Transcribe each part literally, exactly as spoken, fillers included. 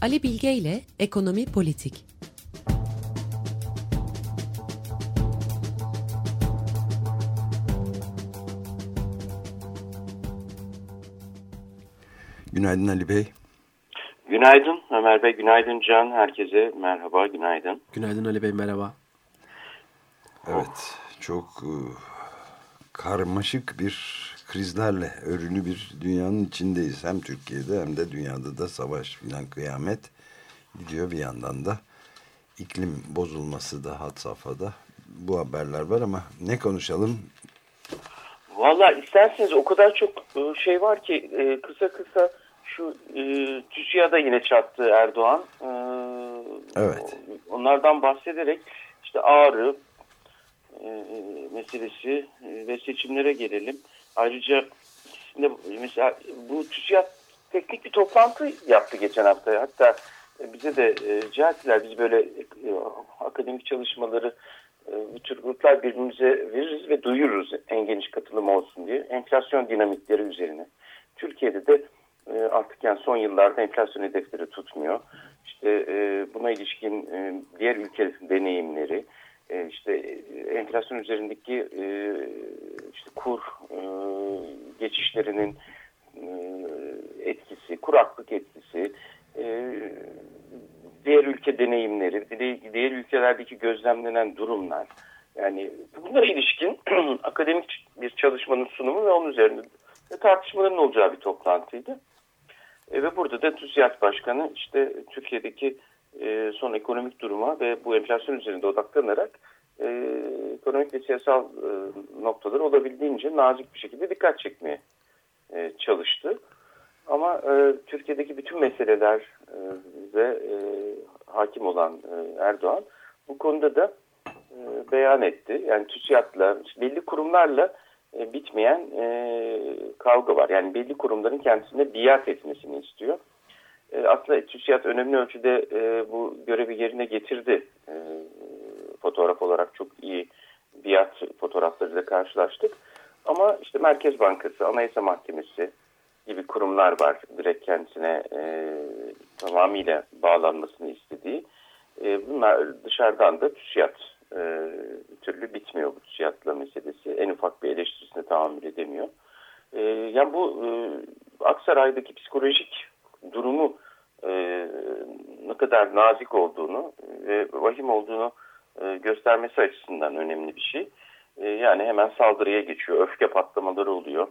Ali Bilge ile Ekonomi Politik. Günaydın Ali Bey. Günaydın Ömer Bey, günaydın Can. Herkese merhaba, günaydın. Günaydın Ali Bey, merhaba. Evet, çok e, karmaşık bir krizlerle örülü bir dünyanın içindeyiz. Hem Türkiye'de hem de dünyada da savaş filan, kıyamet gidiyor bir yandan da. İklim bozulması da had safhada. Bu haberler var ama ne konuşalım? Valla isterseniz o kadar çok şey var ki kısa kısa şu TÜSİAD'a yine çattı Erdoğan. Evet. Onlardan bahsederek işte Ağrı meselesi ve seçimlere gelelim. Ayrıca mesela bu TÜSİAD teknik bir toplantı yaptı geçen hafta. Hatta bize de rica ettiler, biz böyle akademik çalışmaları bu tür gruplar birbirimize veririz ve duyururuz en geniş katılım olsun diye. Enflasyon dinamikleri üzerine. Türkiye'de de artık yani son yıllarda enflasyon hedefleri tutmuyor. İşte buna ilişkin diğer ülkelerin deneyimleri, işte enflasyon üzerindeki işte kur geçişlerinin etkisi, kuraklık etkisi, diğer ülke deneyimleri, diğer ülkelerdeki gözlemlenen durumlar, yani bunlara ilişkin akademik bir çalışmanın sunumu ve onun üzerinde tartışmaların olacağı bir toplantıydı. E, ve burada da TÜSİAD Başkanı işte Türkiye'deki e, son ekonomik duruma ve bu enflasyon üzerinde odaklanarak e, ekonomik ve siyasal e, noktaları olabildiğince nazik bir şekilde dikkat çekmeye e, çalıştı. Ama e, Türkiye'deki bütün meseleler e, ve e, hakim olan e, Erdoğan bu konuda da e, beyan etti. Yani TÜSİAD'la, belli kurumlarla e, bitmeyen e, kavga var. Yani belli kurumların kendisine biat etmesini istiyor. E, aslında TÜSİAD önemli ölçüde e, bu görevi yerine getirdi. E, fotoğraf olarak çok iyi biat fotoğraflarıyla karşılaştık. Ama işte Merkez Bankası, Anayasa Mahkemesi gibi kurumlar var. Direkt kendisine e, tamamıyla bağlanmasını istediği. E, bunlar dışarıdan da TÜSİAD e, bir türlü bitmiyor bu TÜSİAD'la meselesi. En ufak bir eleştirisine tahammül edemiyor. E, yani bu e, Aksaray'daki psikolojik durumu e, ne kadar nazik olduğunu ve vahim olduğunu e, göstermesi açısından önemli bir şey. E, yani hemen saldırıya geçiyor. Öfke patlamaları oluyor.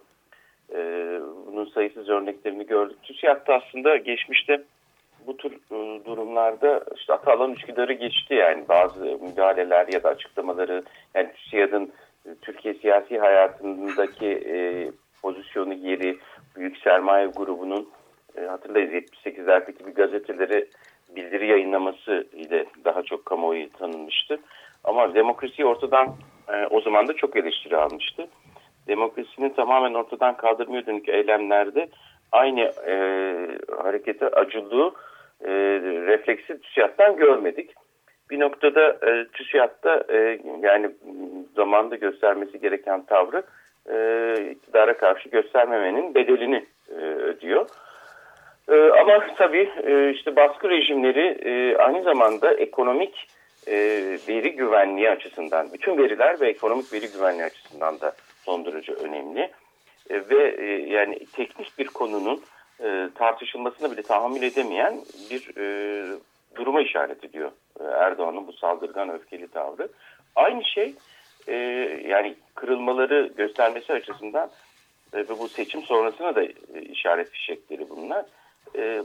Ee, bunun sayısız örneklerini gördük. TÜSİAD'da aslında geçmişte bu tür e, durumlarda işte Atalan Üsküdar'ı geçti, yani bazı müdahaleler ya da açıklamaları, yani TÜSİAD'ın e, Türkiye siyasi hayatındaki e, pozisyonu, yeri, büyük sermaye grubunun e, hatırlayız yetmiş sekizlerdeki bir gazetelere bildiri yayınlaması ile daha çok kamuoyu tanınmıştı. Ama demokrasiyi ortadan e, o zaman da çok eleştiri almıştı. Demokrasinin tamamen ortadan kaldırmaya dönük eylemlerde aynı e, harekete acılığı e, refleksi TÜSİAD'dan görmedik. Bir noktada e, TÜSİAD'da e, yani zamanda göstermesi gereken tavrı e, iktidara karşı göstermemenin bedelini e, ödüyor. E, ama tabii e, işte baskı rejimleri e, aynı zamanda ekonomik e, veri güvenliği açısından, bütün veriler ve ekonomik veri güvenliği açısından da son derece önemli e, ve e, yani teknik bir konunun e, tartışılmasına bile tahammül edemeyen bir e, duruma işaret ediyor e, Erdoğan'ın bu saldırgan, öfkeli tavrı. Aynı şey e, yani kırılmaları göstermesi açısından e, ve bu seçim sonrasına da e, işaret fişekleri bunlar. E,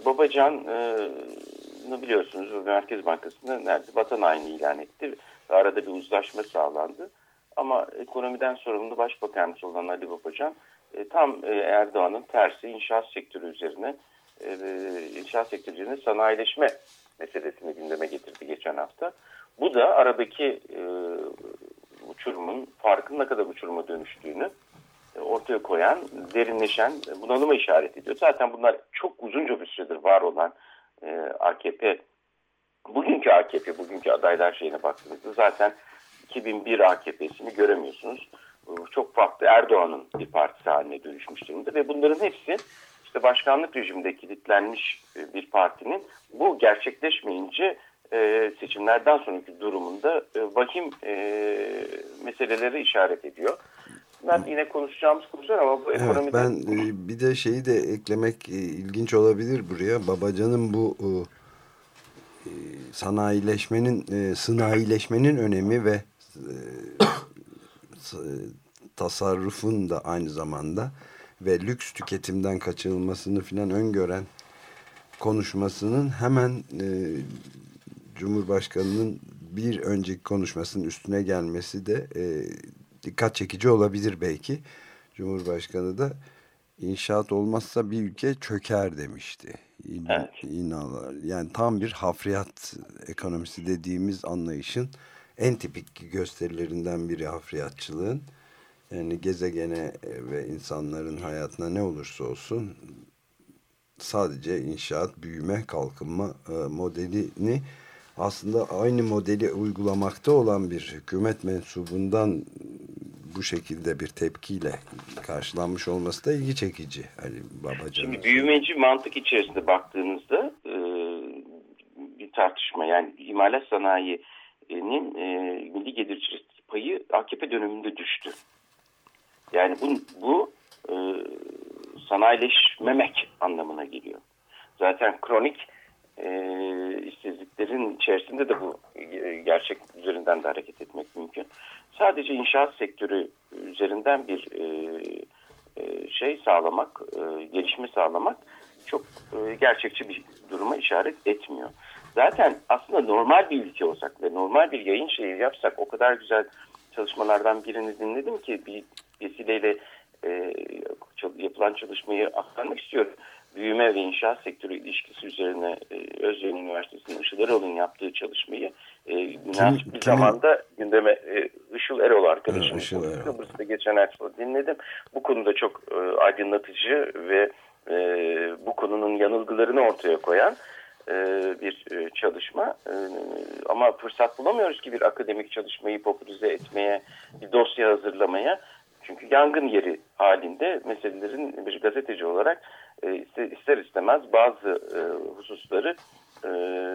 Babacan'ı biliyorsunuz, Merkez Bankası'nda nerede vatan haini ilan etti ve arada bir uzlaşma sağlandı. Ama ekonomiden sorumlu Başbakanımız olan Ali Babacan e, tam e, Erdoğan'ın tersi inşaat sektörü üzerine e, inşaat sektörü üzerine sanayileşme meselesini gündeme getirdi geçen hafta. Bu da aradaki e, uçurumun, farkın ne kadar uçuruma dönüştüğünü e, ortaya koyan, derinleşen bunalıma işaret ediyor. Zaten bunlar çok uzunca bir süredir var olan e, A K P, bugünkü A K P, bugünkü adaylar şeyine baktığınızda zaten iki bin bir A K P'sini göremiyorsunuz. Çok farklı Erdoğan'ın bir partisi haline dönüşmüş durumda ve bunların hepsi işte mecliste başkanlık rejiminde kilitlenmiş bir partinin bu gerçekleşmeyince e, seçimlerden sonraki durumunda e, vahim e, meseleleri işaret ediyor. Ben yine konuşacağımız konular ama bu evet, ekonomide... Ben e, bir de şeyi de eklemek e, ilginç olabilir buraya. Babacan'ın bu e, sanayileşmenin e, sanayileşmenin önemi ve e, tasarrufun da aynı zamanda ve lüks tüketimden kaçınılmasını filan öngören konuşmasının hemen e, Cumhurbaşkanı'nın bir önceki konuşmasının üstüne gelmesi de e, dikkat çekici olabilir belki. Cumhurbaşkanı da inşaat olmazsa bir ülke çöker demişti. Evet. Yani tam bir hafriyat ekonomisi dediğimiz anlayışın en tipik gösterilerinden biri hafriyatçılığın. Yani gezegene ve insanların hayatına ne olursa olsun sadece inşaat, büyüme, kalkınma modelini aslında aynı modeli uygulamakta olan bir hükümet mensubundan bu şekilde bir tepkiyle karşılanmış olması da ilgi çekici. Ali Babacan'ın. Şimdi büyümeci mantık içerisinde baktığınızda e, bir tartışma, yani imalat sanayinin e, milli gelir payı A K P döneminde düştü. Yani bu, bu e, sanayileşmemek anlamına geliyor. Zaten kronik e, işsizliklerin içerisinde de bu e, gerçek üzerinden de hareket etmek mümkün. Sadece inşaat sektörü üzerinden bir e, e, şey sağlamak, e, gelişme sağlamak çok e, gerçekçi bir duruma işaret etmiyor. Zaten aslında normal bir ülke olsak ve normal bir yayın şeyi yapsak, o kadar güzel çalışmalardan birini dinledim ki bir vesileyle e, yapılan çalışmayı aktarmak istiyorum. Büyüme ve inşaat sektörü ilişkisi üzerine e, Özyeğin Üniversitesi'nin Işıl Erol'un yaptığı çalışmayı e, münasip bir zamanda gündeme e, Işıl Erol arkadaşım. Evet, Kıbrıs'ta geçen ay dinledim. Bu konuda çok e, aydınlatıcı ve e, bu konunun yanılgılarını ortaya koyan e, bir e, çalışma. E, ama fırsat bulamıyoruz ki bir akademik çalışmayı popülize etmeye, bir dosya hazırlamaya. Çünkü yangın yeri halinde meselelerin bir gazeteci olarak e, ister istemez bazı e, hususları e,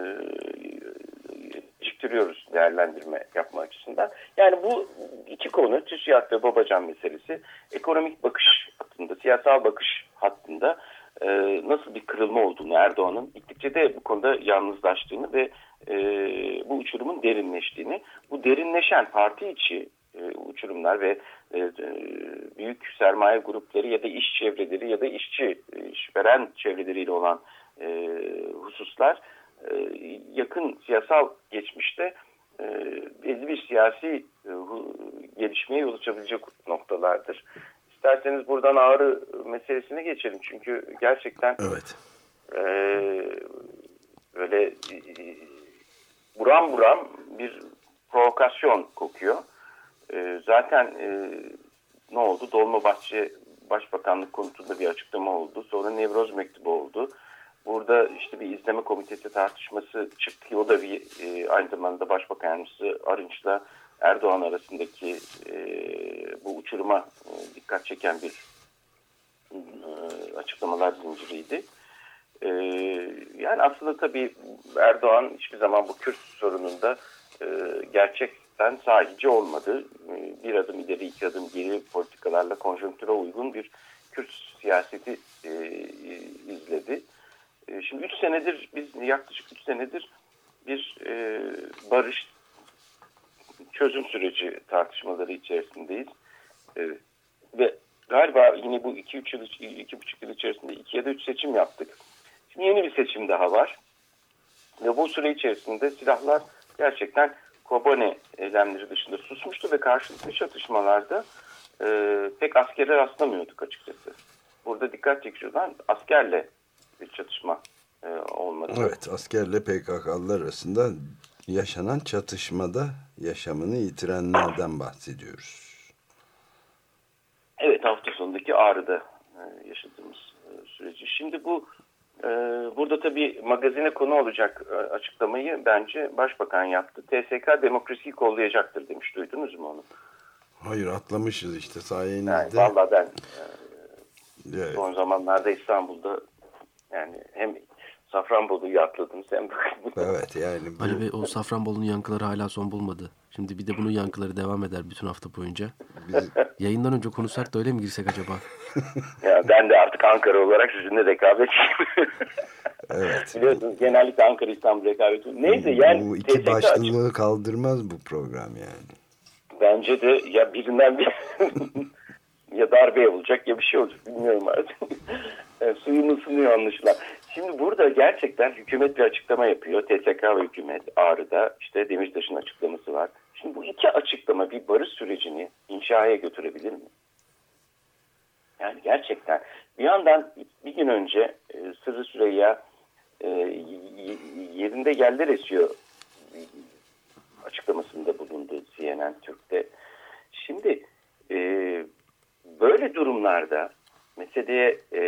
geciktiriyoruz değerlendirme yapma açısından. Yani bu iki konu, TÜSİAD ve Babacan meselesi, ekonomik bakış hattında, siyasal bakış hattında e, nasıl bir kırılma olduğunu, Erdoğan'ın gittikçe de bu konuda yalnızlaştığını ve e, bu uçurumun derinleştiğini, bu derinleşen parti içi e, uçurumlar ve e, büyük sermaye grupları ya da iş çevreleri ya da işçi, işveren çevreleriyle olan e, hususlar e, yakın siyasal geçmişte e, belli bir siyasi e, gelişmeye yol açabilecek noktalardır. İsterseniz buradan Ağrı meselesine geçelim. Çünkü gerçekten evet. e, böyle e, buram buram bir provokasyon kokuyor. E, zaten e, ne oldu? Dolmabahçe Başbakanlık konutunda bir açıklama oldu. Sonra Nevroz mektubu oldu. Burada işte bir izleme komitesi tartışması çıktı. O da bir e, aynı zamanda Başbakan Yardımcısı Arınç'la Erdoğan arasındaki e, bu uçuruma e, dikkat çeken bir e, açıklamalar zinciriydi. E, yani aslında tabii Erdoğan hiçbir zaman bu Kürt sorununda e, gerçekten sahici olmadı. E, bir adım ileri iki adım geri politikalarla konjonktüre uygun bir Kürt siyaseti e, izledi. E, şimdi üç senedir biz yaklaşık üç senedir bir e, barış çözüm süreci tartışmaları içerisindeyiz. E, ve galiba yine bu iki üç yıl, iki buçuk yıl içerisinde iki ya da üç seçim yaptık. Şimdi yeni bir seçim daha var. Ve bu süre içerisinde silahlar gerçekten Kobane eylemleri dışında susmuştu ve karşılıklı çatışmalarda e, pek askere rastlamıyorduk açıkçası. Burada dikkat çekici olan askerle bir çatışma e, olmadı. Evet, askerle P K K'lılar arasında yaşanan çatışmada yaşamını yitirenlerden bahsediyoruz. Evet, hafta sonundaki Ağrı'da e, yaşadığımız e, süreci. Şimdi bu e, burada tabii magazine konu olacak e, açıklamayı bence Başbakan yaptı. T S K demokrasiyi kollayacaktır demiş. Duydunuz mu onu? Hayır, atlamışız işte sayenizde. Yani, vallahi ben e, Evet. Son zamanlarda İstanbul'da yani hem Safranbolu'yu atladınız hem de... Evet yani bu... Ali Bey, o Safranbolu'nun yankıları hala son bulmadı. Şimdi bir de bunun yankıları devam eder bütün hafta boyunca. Biz... Yayından önce konuşsak da öyle mi girsek acaba? Ya ben de artık Ankara olarak sizinle rekabetçiyim. Evet. Biliyorsunuz genellikle Ankara İstanbul rekabeti. Neyse yani bu iki başlılığı açık... kaldırmaz bu program yani. Bence de ya birinden bir ya darbe olacak ya bir şey olacak bilmiyorum artık. Yani suyun ısınıyor anlaşılan. Şimdi burada gerçekten hükümet bir açıklama yapıyor. T S K ve hükümet Ağrı'da, işte Demirtaş'ın açıklaması var. Şimdi bu iki açıklama bir barış sürecini inşaya götürebilir mi? Yani gerçekten bir yandan bir gün önce e, Sırrı Süreyya e, yerinde yerler esiyor açıklamasında bulundu C N N Türk'te. Şimdi e, böyle durumlarda meseleye e,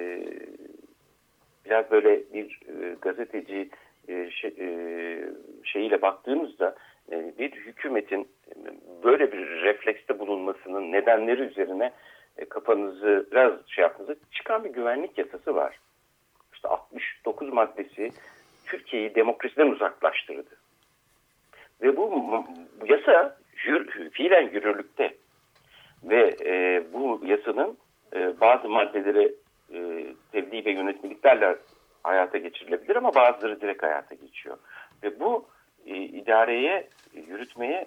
biraz böyle bir e, gazeteci e, şey, e, şeyiyle baktığımızda e, bir hükümetin böyle bir reflekste bulunmasının nedenleri üzerine e, kafanızı biraz şey yaptığınızda çıkan bir güvenlik yasası var. İşte altmış dokuz maddesi Türkiye'yi demokrasiden uzaklaştırdı. Ve bu, bu yasa yür, fiilen yürürlükte. Ve e, bu yasanın e, bazı maddeleri e, tebliğ ve yönetmeliklerle hayata geçirilebilir ama bazıları direkt hayata geçiyor. Ve bu e, idareye, yürütmeye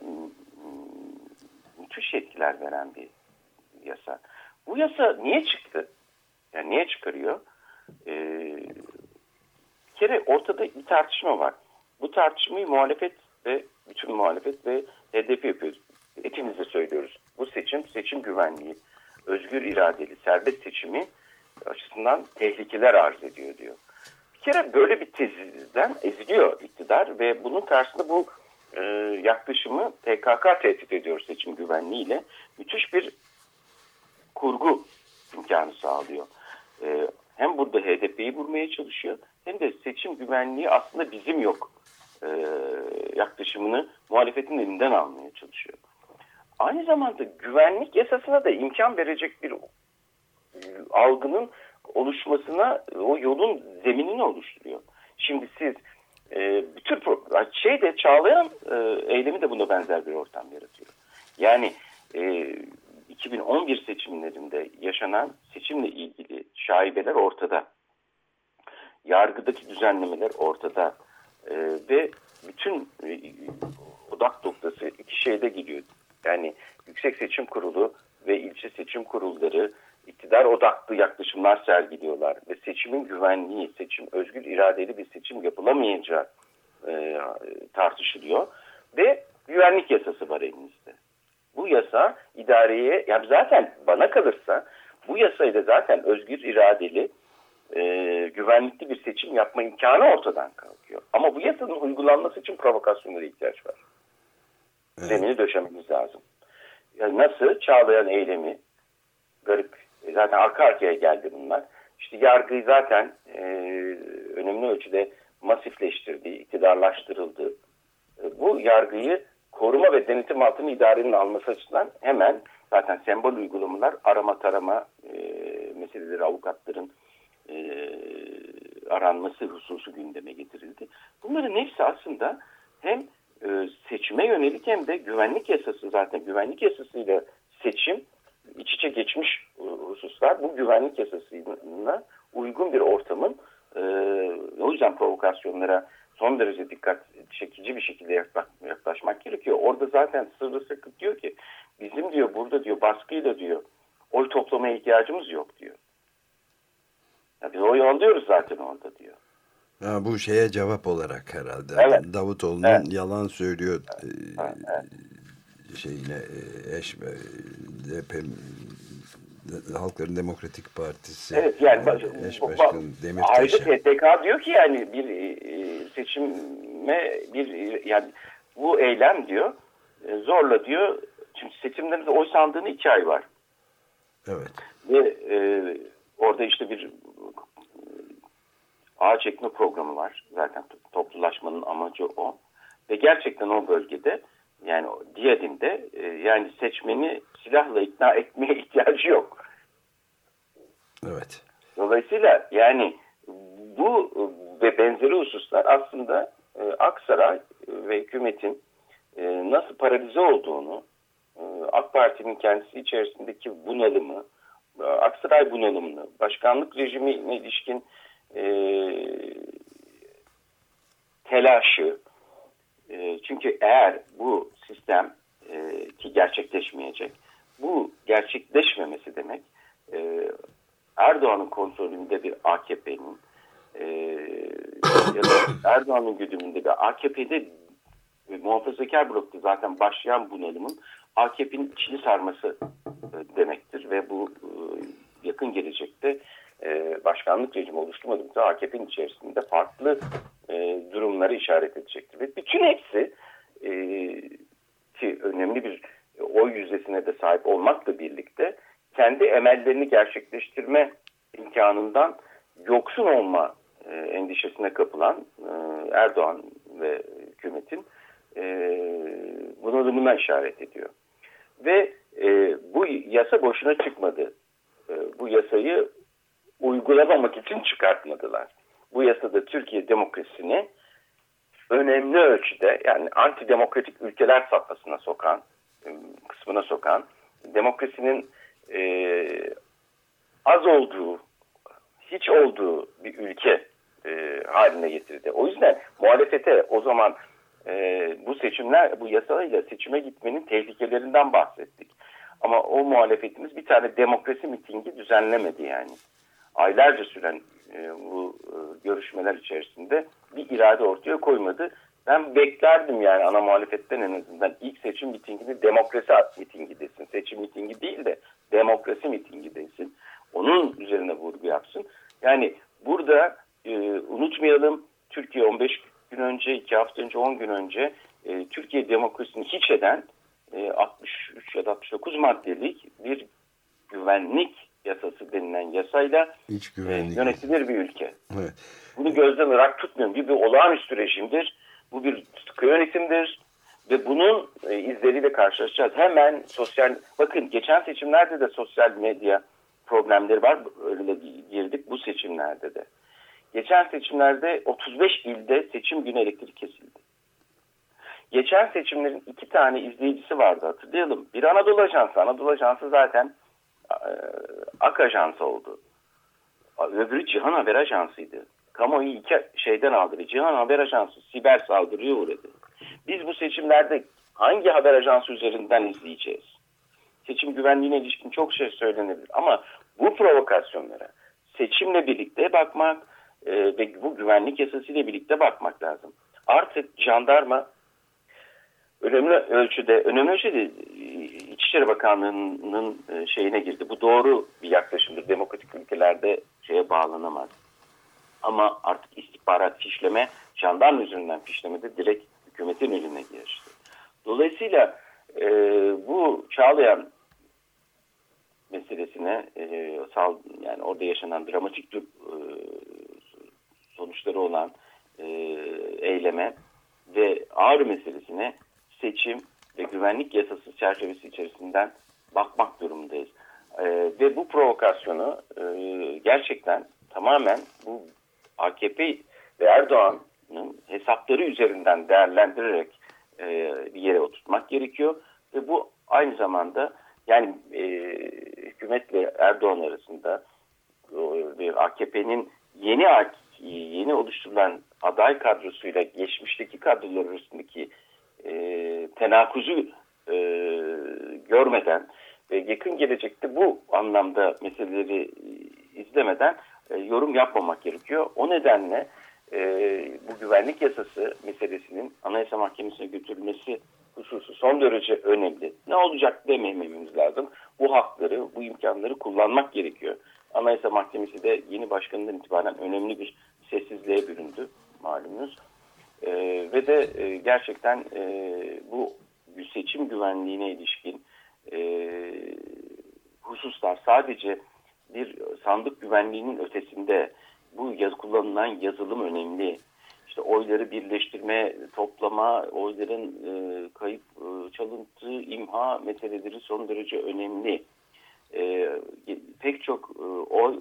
müthiş yetkiler veren bir yasa. Bu yasa niye çıktı? Yani niye çıkarıyor? E, bir kere ortada bir tartışma var. Bu tartışmayı muhalefet ve bütün muhalefet ve H D P yapıyoruz. Hepimiz de söylüyoruz. Bu seçim, seçim güvenliği, özgür iradeli, serbest seçimi açısından tehlikeler arz ediyor diyor. Bir kere böyle bir tezden eziliyor iktidar ve bunun karşısında bu e, yaklaşımı P K K tehdit ediyor seçim güvenliğiyle. Müthiş bir kurgu imkanı sağlıyor. E, hem burada H D P'yi vurmaya çalışıyor hem de seçim güvenliği aslında bizim yok e, yaklaşımını muhalefetin elinden almaya çalışıyor. Aynı zamanda güvenlik yasasına da imkan verecek bir algının oluşmasına o yolun zeminini oluşturuyor. Şimdi siz e, bütün şeyde Çağlayan e, eylemi de buna benzer bir ortam yaratıyor. Yani e, iki bin on bir seçimlerinde yaşanan seçimle ilgili şaibeler ortada. Yargıdaki düzenlemeler ortada. E, ve bütün e, odak noktası iki şeyde gidiyor. Yani Yüksek Seçim Kurulu ve ilçe seçim kurulları iktidar odaklı yaklaşımlar sergiliyorlar ve seçimin güvenliği, seçim özgür iradeli bir seçim yapılamayacağı e, tartışılıyor ve güvenlik yasası var elimizde. Bu yasa idareye, yani zaten bana kalırsa bu yasayla zaten özgür iradeli e, güvenlikli bir seçim yapma imkanı ortadan kalkıyor. Ama bu yasanın uygulanması için provokasyonlara ihtiyaç var. Evet. Zemini döşememiz lazım. Yani nasıl? Çağlayan eylemi garip. Zaten arka arkaya geldi bunlar. İşte yargıyı zaten e, önemli ölçüde masifleştirdi, iktidarlaştırıldı. E, bu yargıyı koruma ve denetim altına idarenin alması açısından hemen zaten sembol uygulamalar, arama tarama e, meseleleri, avukatların e, aranması hususu gündeme getirildi. Bunların hepsi aslında hem e, seçime yönelik hem de güvenlik yasası, zaten güvenlik yasasıyla seçim iç içe geçmiş hususlar. Bu güvenlik yasasına uygun bir ortamın e, o yüzden provokasyonlara son derece dikkat çekici bir şekilde yaklaşmak gerekiyor. Orada zaten Sırrı Sakıp diyor ki bizim diyor burada diyor baskıyla diyor oy toplamaya ihtiyacımız yok diyor. Ya biz oy alıyoruz zaten orada diyor. Ha, bu şeye cevap olarak herhalde. Evet. Davutoğlu'nun evet. yalan söylüyor evet. Evet. şeyine eş D P Halkların Demokratik Partisi evet, yani, eş başkanı Demirtaş'a. Ayrıca P T K diyor ki yani bir seçime bir yani bu eylem diyor zorla diyor çünkü seçimlerimizde oy sandığını iki ay var. Evet. Ve e, orada işte bir ağaç çekme programı var. Zaten toplulaşmanın amacı o. Ve gerçekten o bölgede yani Diyadin'de e, yani seçmeni silahla ikna etmeye ihtiyacı yok. Evet. Dolayısıyla yani bu ve benzeri hususlar aslında e, Aksaray ve hükümetin e, nasıl paralize olduğunu, e, AK Parti'nin kendisi içerisindeki bunalımı, e, Aksaray bunalımını, başkanlık rejimine ilişkin e, telaşı, e, çünkü eğer bu sistem e, ki gerçekleşmeyecek, bu gerçekleşmemesi demek e, Erdoğan'ın kontrolünde bir A K P'nin e, ya da Erdoğan'ın güdümünde bir A K P'de muhafazakar blokta zaten başlayan bunalımın A K P'nin içini sarması e, demektir ve bu e, yakın gelecekte e, başkanlık rejimi oluşturmadığımızda A K P'nin içerisinde farklı e, durumları işaret edecektir. Ve bütün hepsi e, ki önemli bir oy yüzdesine de sahip olmakla birlikte kendi emellerini gerçekleştirme imkanından yoksun olma e, endişesine kapılan e, Erdoğan ve hükümetin e, bunalımına işaret ediyor. Ve e, bu yasa boşuna çıkmadı. E, bu yasayı uygulamamak için çıkartmadılar. Bu yasada Türkiye demokrasisini önemli ölçüde, yani antidemokratik ülkeler safhasına sokan, kısmına sokan, demokrasinin e, az olduğu, hiç olduğu bir ülke e, haline getirdi. O yüzden muhalefete o zaman e, bu seçimler, bu yasayla seçime gitmenin tehlikelerinden bahsettik. Ama o muhalefetimiz bir tane demokrasi mitingi düzenlemedi yani. Aylarca süren e, bu e, görüşmeler içerisinde bir irade ortaya koymadı. Ben beklerdim yani ana muhalefetten en azından ilk seçim mitingini demokrasi mitingi desin. Seçim mitingi değil de demokrasi mitingi desin. Onun üzerine vurgu yapsın. Yani burada e, unutmayalım, Türkiye on beş gün önce, iki hafta önce, on gün önce e, Türkiye demokrasisini hiç eden e, altmış üç ya da altmış dokuz maddelik bir güvenlik yasası denilen yasayla e, yönetilir bir ülke. Evet. Bunu gözden ırak tutmuyorum. Bir, bir olağanüstü rejimdir. Bu bir sıkı yönetimdir. Ve bunun e, izleriyle karşılaşacağız. Hemen sosyal... Bakın geçen seçimlerde de sosyal medya problemleri var. Öyle de girdik bu seçimlerde de. Geçen seçimlerde otuz beş ilde seçim günü elektrik kesildi. Geçen seçimlerin iki tane izleyicisi vardı, hatırlayalım. Bir Anadolu Ajansı. Anadolu Ajansı zaten e, Ak Ajansı oldu. Öbürü Cihan Haber Ajansı'ydı. Kamuoyu iki şeyden aldı. Cihan Haber Ajansı siber saldırıya uğradı. Biz bu seçimlerde hangi haber ajansı üzerinden izleyeceğiz? Seçim güvenliğine ilişkin çok şey söylenebilir. Ama bu provokasyonlara seçimle birlikte bakmak e, ve bu güvenlik yasasıyla birlikte bakmak lazım. Artık jandarma önemli ölçüde, önemli ölçüde İçişleri Bakanlığı'nın şeyine girdi. Bu doğru bir yaklaşımdır. Demokratik ülkelerde şeye bağlanamaz. Ama artık istihbarat fişleme, jandarma üzerinden fişleme de direkt hükümetin eline geçti. Dolayısıyla e, bu Çağlayan meselesine e, sal, yani orada yaşanan dramatik e, sonuçları olan e, eyleme ve Ağrı meselesine seçim ve güvenlik yasası çerçevesi içerisinden bakmak durumundayız. E, ve bu provokasyonu e, gerçekten tamamen bu A K P ve Erdoğan'ın hesapları üzerinden değerlendirerek e, bir yere oturtmak gerekiyor. Ve bu aynı zamanda yani e, hükümetle Erdoğan arasında e, A K P'nin yeni yeni oluşturulan aday kadrosuyla geçmişteki kadrolar arasındaki e, tenakuzu e, görmeden ve yakın gelecekte bu anlamda meseleleri izlemeden e, yorum yapmamak gerekiyor. O nedenle e, bu güvenlik yasası meselesinin Anayasa Mahkemesi'ne götürülmesi hususu son derece önemli. Ne olacak demememiz lazım. Bu hakları, bu imkanları kullanmak gerekiyor. Anayasa Mahkemesi de yeni başkanından itibaren önemli bir sessizliğe büründü malumunuz. E, ve de e, gerçekten e, bu seçim güvenliğine ilişkin e, hususlar sadece bir sandık güvenliğinin ötesinde bu yaz, kullanılan yazılım önemli. İşte oyları birleştirme, toplama, oyların e, kayıp, e, çalıntı, imha meseleleri son derece önemli. E, pek çok e, oy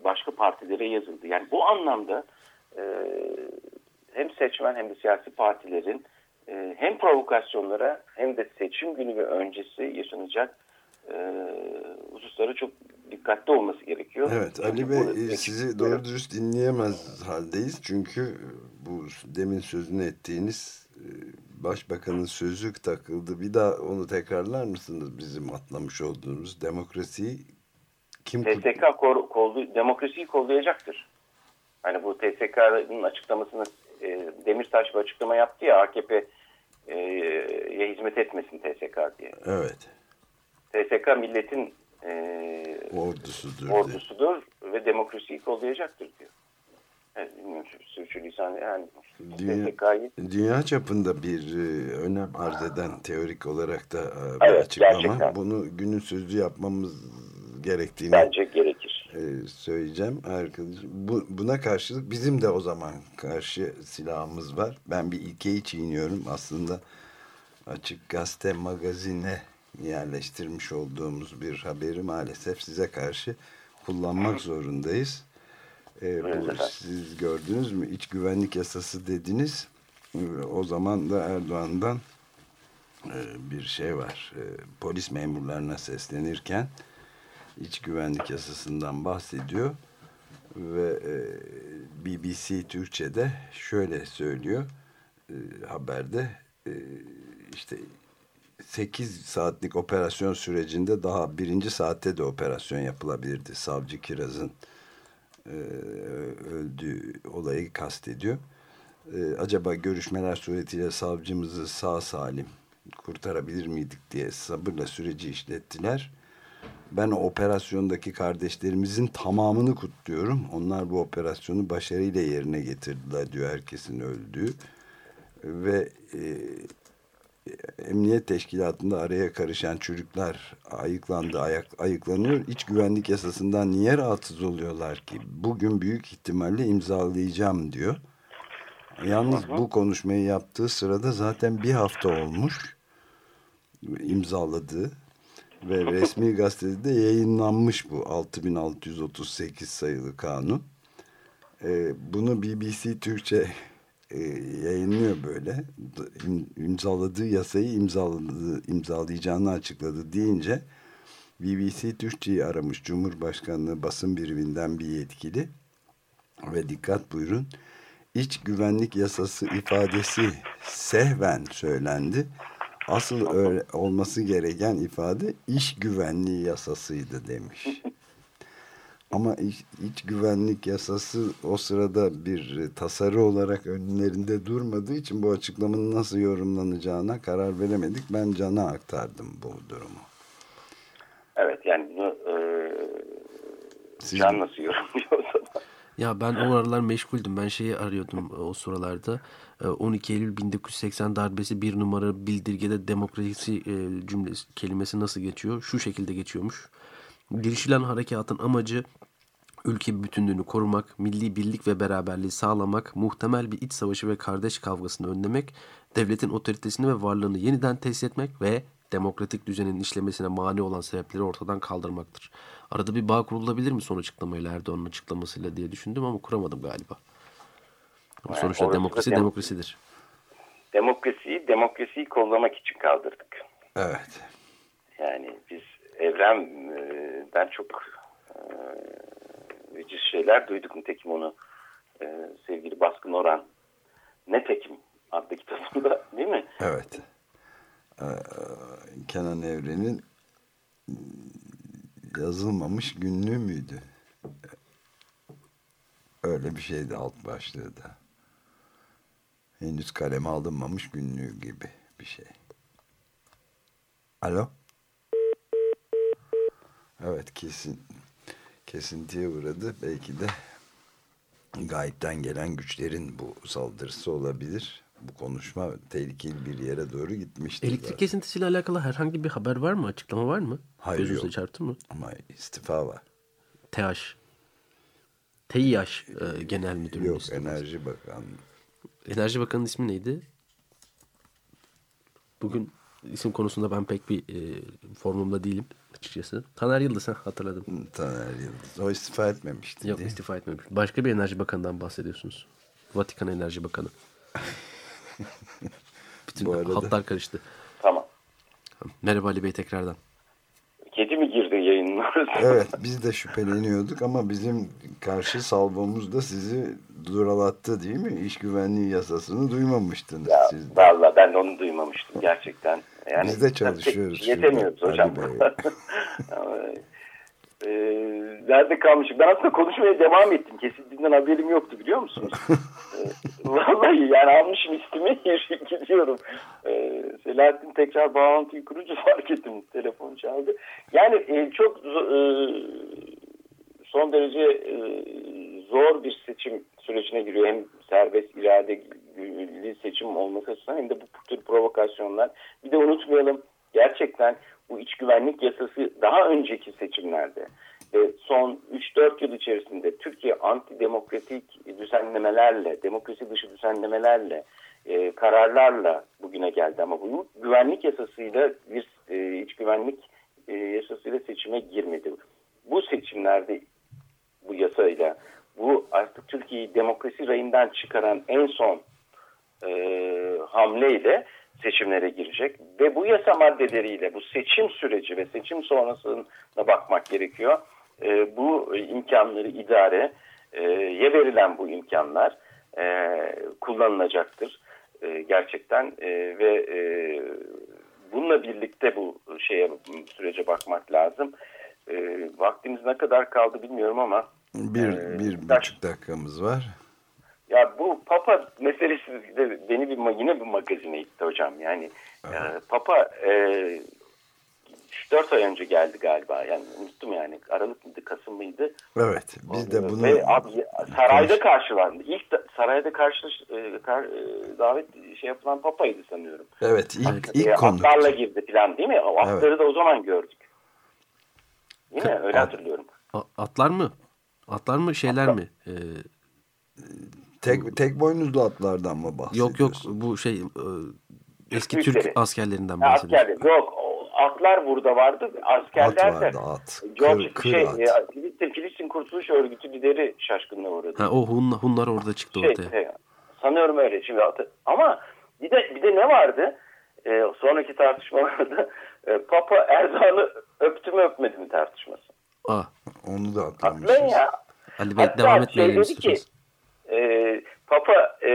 başka partilere yazıldı. Yani bu anlamda e, hem seçmen hem de siyasi partilerin e, hem provokasyonlara hem de seçim günü ve öncesi yaşanacak e, hususlara çok dikkatli olması gerekiyor. Evet, Çünkü Ali Bey, burada- sizi doğru dürüst dinleyemez haldeyiz. Çünkü bu demin sözünü ettiğiniz e, Başbakanın sözü takıldı. Bir daha onu tekrarlar mısınız, bizim atlamış olduğumuz demokrasiyi kim T S K kol, kol, demokrasiyi kollayacaktır. Hani bu T S K'nın açıklamasını e, Demirtaş bir açıklama yaptı ya, A K P'ye hizmet etmesin T S K diye. Evet. T S K milletin e, Ordusudur. ordusudur ve demokrasiyi kollayacaktır diyor. Evet, bilmiyorum, sürçülisan yani Dünya, T S K'yı dünya çapında bir e, önem arz eden teorik olarak da e, bir Evet, açıklama. gerçekten. Bunu günün sözü yapmamız gerektiğini bence gerekir. e, söyleyeceğim. Arkadaşım, bu, buna karşılık bizim de o zaman karşı silahımız var. Ben bir ilkeyi çiğniyorum. Aslında Açık Gazete magazine yerleştirmiş olduğumuz bir haberi maalesef size karşı kullanmak zorundayız. Ee, bu, siz gördünüz mü? İç güvenlik yasası dediniz. Ee, o zaman da Erdoğan'dan e, bir şey var. E, polis memurlarına seslenirken iç güvenlik yasasından bahsediyor ve e, B B C Türkçe'de şöyle söylüyor e, haberde e, işte sekiz saatlik operasyon sürecinde daha birinci saatte de operasyon yapılabilirdi. Savcı Kiraz'ın e, öldüğü olayı kastediyor. E, acaba görüşmeler suretiyle savcımızı sağ salim kurtarabilir miydik diye sabırla süreci işlettiler. Ben o operasyondaki kardeşlerimizin tamamını kutluyorum. Onlar bu operasyonu başarıyla yerine getirdiler diyor, herkesin öldüğü. Ve e, Emniyet Teşkilatı'nda araya karışan çocuklar ayıklandı, ayak, ayıklanıyor. İç güvenlik yasasından niye rahatsız oluyorlar ki? Bugün büyük ihtimalle imzalayacağım diyor. Yalnız bu konuşmayı yaptığı sırada zaten bir hafta olmuş imzaladığı ve resmi gazetede de yayınlanmış bu altı bin altı yüz otuz sekiz sayılı kanun. Ee, bunu B B C Türkçe e, yayınlıyor böyle. İmzaladığı yasayı imzaladı, imzalayacağını açıkladı deyince B B C Türkçe'yi aramış Cumhurbaşkanlığı basın biriminden bir yetkili ve dikkat buyurun, İç güvenlik yasası ifadesi sehven söylendi. Asıl öyle olması gereken ifade iş güvenliği yasasıydı demiş. Ama iç, iç güvenlik yasası o sırada bir tasarı olarak önlerinde durmadığı için bu açıklamanın nasıl yorumlanacağına karar veremedik. Ben Can'a aktardım bu durumu. Evet, yani bunu e, Siz... Can nasıl yorumluyor o zaman? Ya ben o aralar meşguldüm. Ben şeyi arıyordum o sıralarda. on iki Eylül bin dokuz yüz seksen darbesi bir numara bildirgede demokrasi cümlesi, kelimesi nasıl geçiyor? Şu şekilde geçiyormuş. Girişilen harekatın amacı ülke bütünlüğünü korumak, milli birlik ve beraberliği sağlamak, muhtemel bir iç savaşı ve kardeş kavgasını önlemek, devletin otoritesini ve varlığını yeniden tesis etmek ve demokratik düzenin işlemesine mani olan sebepleri ortadan kaldırmaktır. Arada bir bağ kurulabilir mi son açıklamayla, Erdoğan'ın açıklamasıyla diye düşündüm ama kuramadım galiba. Ama Yani sonuçta demokrasi dem- demokrasidir. Demokrasiyi, demokrasiyi kollamak için kaldırdık. Evet. Yani biz evrenden çok e, veciz şeyler duyduk. Nitekim onu e, sevgili Baskın Orhan Netekim adlı kitabında, değil mi? Evet. Ee, Kenan Evren'in yazılmamış günlüğü müydü? Öyle bir şeydi alt başlığı da. Henüz kaleme alınmamış günlüğü gibi bir şey. Alo? Evet, kesin kesintiye uğradı. Belki de gayipten gelen güçlerin bu saldırısı olabilir. Bu konuşma tehlikeli bir yere doğru gitmişti. Elektrik zaten. kesintisiyle alakalı herhangi bir haber var mı? Açıklama var mı? Hayır, Gözünüze yok. çarptı mı? Ama istifa var. T H. T İ H e, Genel Müdürlüğü Yok, istifası. Enerji Bakanlığı. Enerji Bakanı'nın ismi neydi? Bugün isim konusunda ben pek bir e, formumda değilim açıkçası. Taner Yıldız, ha, hatırladım. Taner Yıldız. O istifa etmemişti. Yok, değil? istifa etmemiş. Başka bir enerji bakanından bahsediyorsunuz. Vatikan Enerji Bakanı. Bütün Bu arada... hatlar karıştı. Tamam. Merhaba Ali Bey tekrardan. Kedi mi girdi yayının arasına? Evet, biz de şüpheleniyorduk ama bizim karşı salvamız da sizi duralattı değil mi? İş güvenliği yasasını duymamıştınız Ya, siz de. vallahi ben de onu duymamıştım gerçekten. Yani, biz de çalışıyoruz. Yetemiyoruz hocam. e, nerede kalmışım? Ben aslında konuşmaya devam ettim. Kesildiğinden haberim yoktu, biliyor musunuz? e, vallahi yani almışım ismimi, gidiyorum. E, Selahattin tekrar bağlantıyı kurunca fark ettim. Telefon çaldı. Yani e, çok e, son derece e, zor bir seçim sürecine giriyor. Hem serbest iradeli seçim olması açısından hem de bu tür provokasyonlar. Bir de unutmayalım, gerçekten bu iç güvenlik yasası daha önceki seçimlerde ve son üç dört yıl içerisinde Türkiye antidemokratik düzenlemelerle, demokrasi dışı düzenlemelerle, e, kararlarla bugüne geldi. Ama bu güvenlik yasasıyla bir e, iç güvenlik e, yasasıyla seçime girmedi. Bu seçimlerde bu yasayla, bu artık Türkiye'yi demokrasi rayından çıkaran en son e, hamleyle seçimlere girecek ve bu yasa maddeleriyle bu seçim süreci ve seçim sonrasına bakmak gerekiyor. E, bu imkanları idareye verilen bu imkanlar e, kullanılacaktır e, gerçekten e, ve e, bununla birlikte bu şeye sürece bakmak lazım. E, vaktimiz ne kadar kaldı bilmiyorum ama bir, e, bir taş... buçuk dakikamız var. Ya bu Papa meselesi de beni bir yine bir magazine itti hocam. Yani evet. e, Papa üç dört ay önce geldi galiba. Yani unuttum yani. Aralık mıydı, Kasım mıydı? Evet. Biz de bunu ve abi, sarayda karşılandı. İlk da, sarayda karşılaş e, kar, e, davet şey yapılan Papa'ydı sanıyorum. Evet, ilk evet. ilk e, konuk. Atlarla girdi falan değil mi? O atları evet. da o zaman gördük. Değil mi? Öyle At, hatırlıyorum. Atlar mı? Atlar mı şeyler Atlar. mi? Ee, tek tek boynuzlu atlardan mı bahsediyorsun? Yok yok bu şey e, eski Büyükleri. Türk askerlerinden Ha, bahsediyorum. askerler. Yok atlar burada vardı. Askerler at vardı de at. George, Kır, kır şey, at. e, Filistin, Filistin Kurtuluş Örgütü lideri şaşkınlığa uğradı. Ha, o Hun, Hunlar orada çıktı şey, ortaya. E, sanıyorum öyle. Şimdi ama bir de bir de ne vardı? E, sonraki tartışmalarda e, Papa Erdoğan'ı öptü mü öpmedi mi tartışması. Aa. Onu da Hatırlayın atlamışız. ya. Ali Bey Hatta devam etmeyelim şey dedi ki, istiyorsanız. e, Papa e,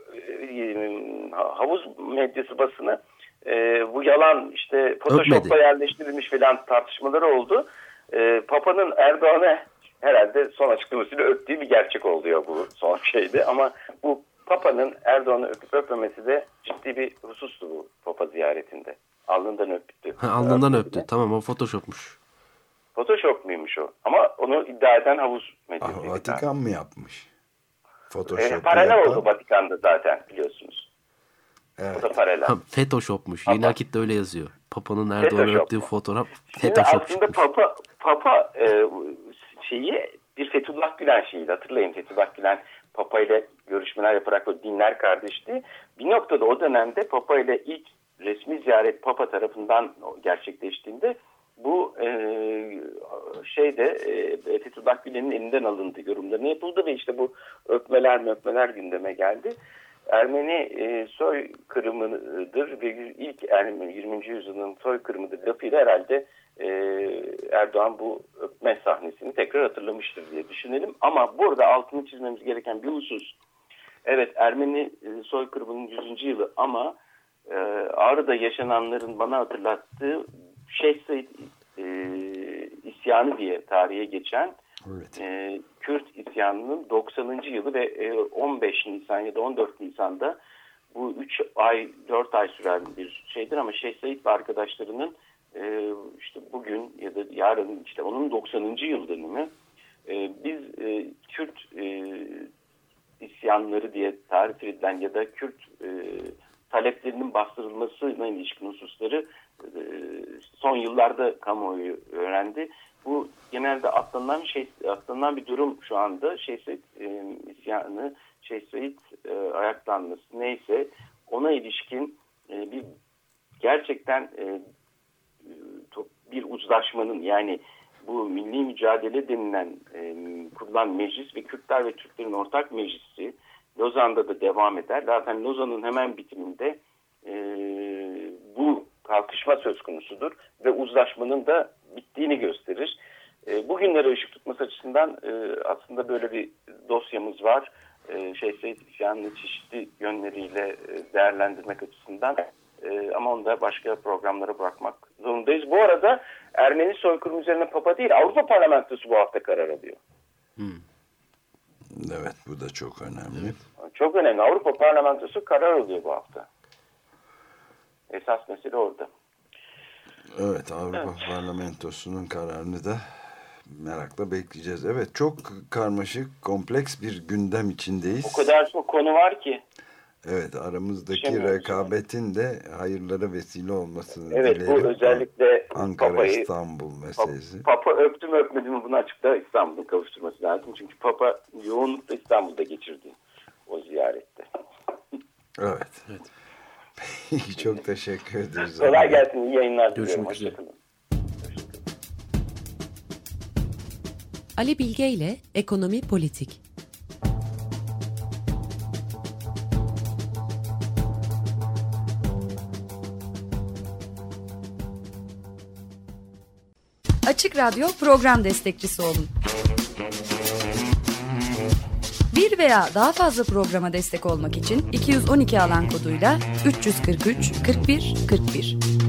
e, havuz medyası basını e, bu yalan işte Photoshop'la yerleştirilmiş filan tartışmaları oldu. E, Papa'nın Erdoğan'ı herhalde son açıklamasıyla öptüğü bir gerçek oluyor bu son şeyde. Ama bu Papa'nın Erdoğan'ı öpüp öpmemesi de ciddi bir husustu bu Papa ziyaretinde. Alnından öptü. Ha, alnından öptü. öptü. Tamam, o Photoshop'muş. Photoshop muymuş o? Ama onu iddia eden havuz medyası. Ah, Vatikan mı yapmış? E, paralel yapan... oldu Vatikan'da zaten biliyorsunuz. Evet. O da paralel. Ha, Photoshop'muş. Yeni Akit'te öyle yazıyor. Papa'nın Erdoğan'ı öptüğü fotoğraf Photoshop aslında çıkmış. Papa, Papa e, şeyi bir Fethullah Gülen şeyiydi. Hatırlayın, Fethullah Gülen Papa ile görüşmeler yaparak o dinler kardeşti. Bir noktada o dönemde Papa ile ilk resmi ziyaret Papa tarafından gerçekleştiğinde bu e, şeyde e, Fethullah Gülen'in elinden alındı, yorumlarını yapıldı ve işte bu öpmeler öpmeler gündeme geldi. Ermeni e, soykırımıdır ve ilk yani yirminci yüzyılın soykırımıdır lafıyla herhalde e, Erdoğan bu öpme sahnesini tekrar hatırlamıştır diye düşünelim. Ama burada altını çizmemiz gereken bir husus, evet Ermeni e, soykırımının yüzüncü yılı ama e, Ağrı'da yaşananların bana hatırlattığı Şeyh Said e, isyanı diye tarihe geçen evet. e, Kürt isyanının doksanıncı yılı ve e, on beş Nisan ya da on dört Nisan'da bu üç ay dört ay süren bir şeydir ama Şeyh Said ve arkadaşlarının e, işte bugün ya da yarın işte onun doksanıncı yıl dönümü e, biz e, Kürt e, isyanları diye tarif edilen ya da Kürt e, taleplerinin bastırılmasına ilişkin hususları e, son yıllarda kamuoyu öğrendi. Bu genelde atlanan şey atlanan bir durum şu anda. Şeyh Said e, isyanı, Şeyh Said e, ayaklanması neyse ona ilişkin e, bir gerçekten e, bir uzlaşmanın, yani bu milli mücadele denilen e, kurulan meclis ve Kürtler ve Türklerin ortak meclisi Lozan'da da devam eder. Zaten Lozan'ın hemen bitiminde e, bu kalkışma söz konusudur ve uzlaşmanın da bittiğini gösterir. E, bugünlere ışık tutması açısından e, aslında böyle bir dosyamız var. E, şey Seyit isyanını çeşitli yönleriyle e, değerlendirmek açısından. Ee, ama onu da başka programlara bırakmak zorundayız. Bu arada Ermeni soykırımı üzerine Papa değil, Avrupa Parlamentosu bu hafta karar alıyor. Hmm. Evet, bu da çok önemli. Çok önemli. Avrupa Parlamentosu karar alıyor bu hafta. Esas mesele orada. Evet, Avrupa evet. Parlamentosu'nun kararını da merakla bekleyeceğiz. Evet, çok karmaşık, kompleks bir gündem içindeyiz. O kadar çok konu var ki. Evet, aramızdaki rekabetin de hayırlara vesile olmasını evet, dilerim. Evet, bu özellikle Ankara Papa'yı, İstanbul meselesi. Papa öptü mü öpmedi mi bunu açıkta İstanbul'un kavuşturması lazım. Çünkü Papa yoğunlukla İstanbul'da geçirdi o ziyarette. Evet. evet. Çok teşekkür ederiz. Kolay gelsin, iyi yayınlar diliyorum. Görüşmek üzere. Ali Bilge ile Ekonomi Politik. Açık Radyo program destekçisi olun. Bir veya daha fazla programa destek olmak için iki yüz on iki alan koduyla üç yüz kırk üç kırk bir kırk bir